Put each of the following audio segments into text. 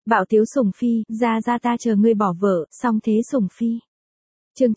Bạo tiếu sủng phi, ra ta chờ ngươi bỏ vợ, xong thế sủng phi. Chương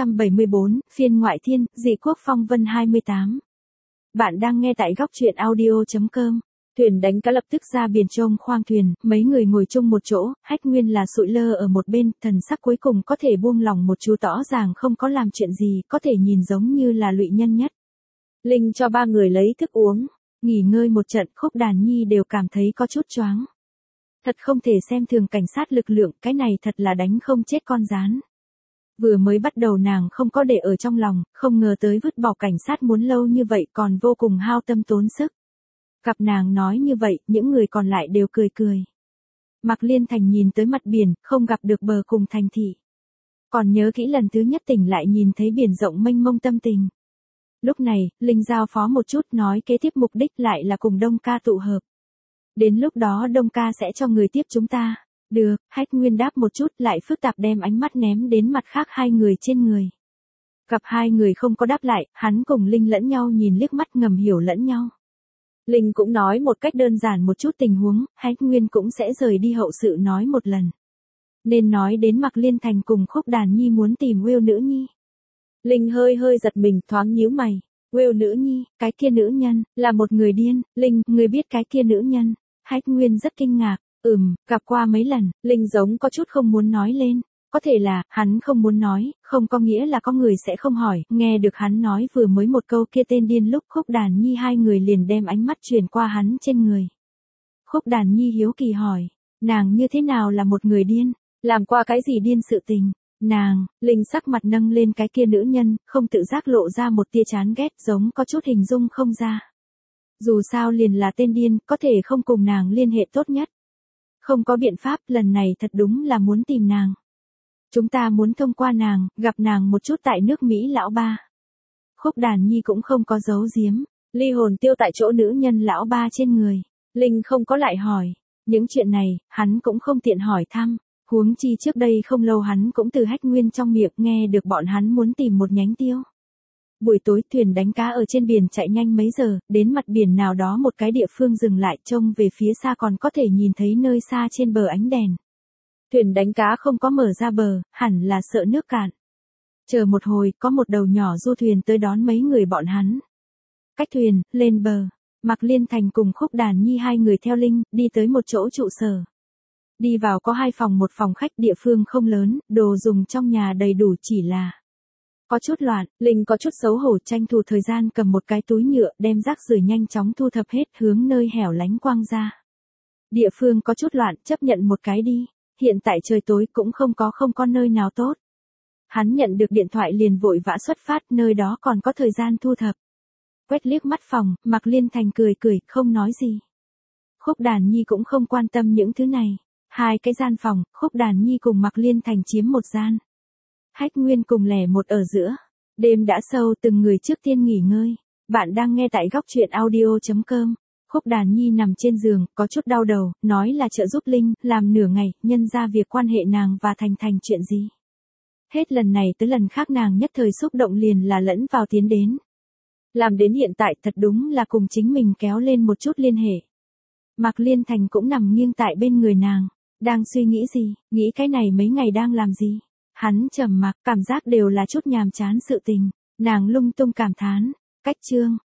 974, phiên ngoại thiên, dị quốc phong vân 28. Bạn đang nghe tại góc truyện audio.com. Thuyền đánh cá lập tức ra biển trông khoang thuyền, mấy người ngồi chung một chỗ, Hách Nguyên là sụi lơ ở một bên, thần sắc cuối cùng có thể buông lỏng một chú, rõ ràng không có làm chuyện gì, có thể nhìn giống như là lụy nhân nhất. Linh cho ba người lấy thức uống, nghỉ ngơi một trận, Khúc Đàn Nhi đều cảm thấy có chút choáng. Thật không thể xem thường cảnh sát lực lượng, cái này thật là đánh không chết con gián. Vừa mới bắt đầu nàng không có để ở trong lòng, không ngờ tới vứt bỏ cảnh sát muốn lâu như vậy còn vô cùng hao tâm tốn sức. Gặp nàng nói như vậy, những người còn lại đều cười cười. Mạc Liên Thành nhìn tới mặt biển, không gặp được bờ cùng thành thị. Còn nhớ kỹ lần thứ nhất tỉnh lại nhìn thấy biển rộng mênh mông tâm tình. Lúc này, Linh giao phó một chút nói kế tiếp mục đích lại là cùng Đông ca tụ hợp. Đến lúc đó Đông ca sẽ cho người tiếp chúng ta. Được, Hách Nguyên đáp một chút lại phức tạp đem ánh mắt ném đến mặt khác hai người trên người. Gặp hai người không có đáp lại, hắn cùng Linh lẫn nhau nhìn liếc mắt ngầm hiểu lẫn nhau. Linh cũng nói một cách đơn giản một chút tình huống, Hách Nguyên cũng sẽ rời đi hậu sự nói một lần. Nên nói đến Mạc Liên Thành cùng Khúc Đàn Nhi muốn tìm Will nữ nhi. Linh hơi giật mình thoáng nhíu mày. Will nữ nhi, cái kia nữ nhân, là một người điên. Linh, người biết cái kia nữ nhân. Hách Nguyên rất kinh ngạc. Gặp qua mấy lần, Linh giống có chút không muốn nói lên. Có thể là, hắn không muốn nói, không có nghĩa là có người sẽ không hỏi. Nghe được hắn nói vừa mới một câu kia tên điên lúc Khúc Đàn Nhi hai người liền đem ánh mắt truyền qua hắn trên người. Khúc Đàn Nhi hiếu kỳ hỏi, nàng như thế nào là một người điên, làm qua cái gì điên sự tình. Nàng, Linh sắc mặt nâng lên cái kia nữ nhân, không tự giác lộ ra một tia chán ghét giống có chút hình dung không ra. Dù sao liền là tên điên, có thể không cùng nàng liên hệ tốt nhất. Không có biện pháp, lần này thật đúng là muốn tìm nàng. Chúng ta muốn thông qua nàng, gặp nàng một chút tại nước Mỹ lão ba. Khúc Đàn Nhi cũng không có giấu giếm, ly hồn tiêu tại chỗ nữ nhân lão ba trên người. Linh không có lại hỏi, những chuyện này, hắn cũng không tiện hỏi thăm. Huống chi trước đây không lâu hắn cũng từ Hách Nguyên trong miệng nghe được bọn hắn muốn tìm một nhánh tiêu. Buổi tối thuyền đánh cá ở trên biển chạy nhanh mấy giờ, đến mặt biển nào đó một cái địa phương dừng lại trông về phía xa còn có thể nhìn thấy nơi xa trên bờ ánh đèn. Thuyền đánh cá không có mở ra bờ, hẳn là sợ nước cạn. Chờ một hồi, có một đầu nhỏ du thuyền tới đón mấy người bọn hắn. Cách thuyền, lên bờ, Mạc Liên Thành cùng Khúc Đàn Nhi hai người theo Linh, đi tới một chỗ trụ sở. Đi vào có 2 phòng một phòng khách, địa phương không lớn, đồ dùng trong nhà đầy đủ chỉ là có chút loạn. Linh có chút xấu hổ tranh thủ thời gian cầm một cái túi nhựa đem rác rưởi nhanh chóng thu thập hết hướng nơi hẻo lánh quăng ra. Địa phương có chút loạn, chấp nhận một cái đi, hiện tại trời tối cũng không có nơi nào tốt. Hắn nhận được điện thoại liền vội vã xuất phát, nơi đó còn có thời gian thu thập. Quét liếc mắt phòng, Mạc Liên Thành cười không nói gì. Khúc Đàn Nhi cũng không quan tâm những thứ này. 2 cái gian phòng, Khúc Đàn Nhi cùng Mạc Liên Thành chiếm một gian. Hách Nguyên cùng lẻ một ở giữa. Đêm đã sâu, từng người trước tiên nghỉ ngơi. Bạn đang nghe tại góc truyện audio.com. Khúc Đàn Nhi nằm trên giường, có chút đau đầu, nói là trợ giúp Linh, làm nửa ngày, nhân ra việc quan hệ nàng và Thành chuyện gì. Hết lần này tới lần khác nàng nhất thời xúc động liền là lẫn vào tiến đến. Làm đến hiện tại thật đúng là cùng chính mình kéo lên một chút liên hệ. Mạc Liên Thành cũng nằm nghiêng tại bên người nàng. Đang suy nghĩ gì, nghĩ cái này mấy ngày đang làm gì. Hắn trầm mặc, cảm giác đều là chút nhàm chán sự tình. Nàng lung tung cảm thán. Cách chương,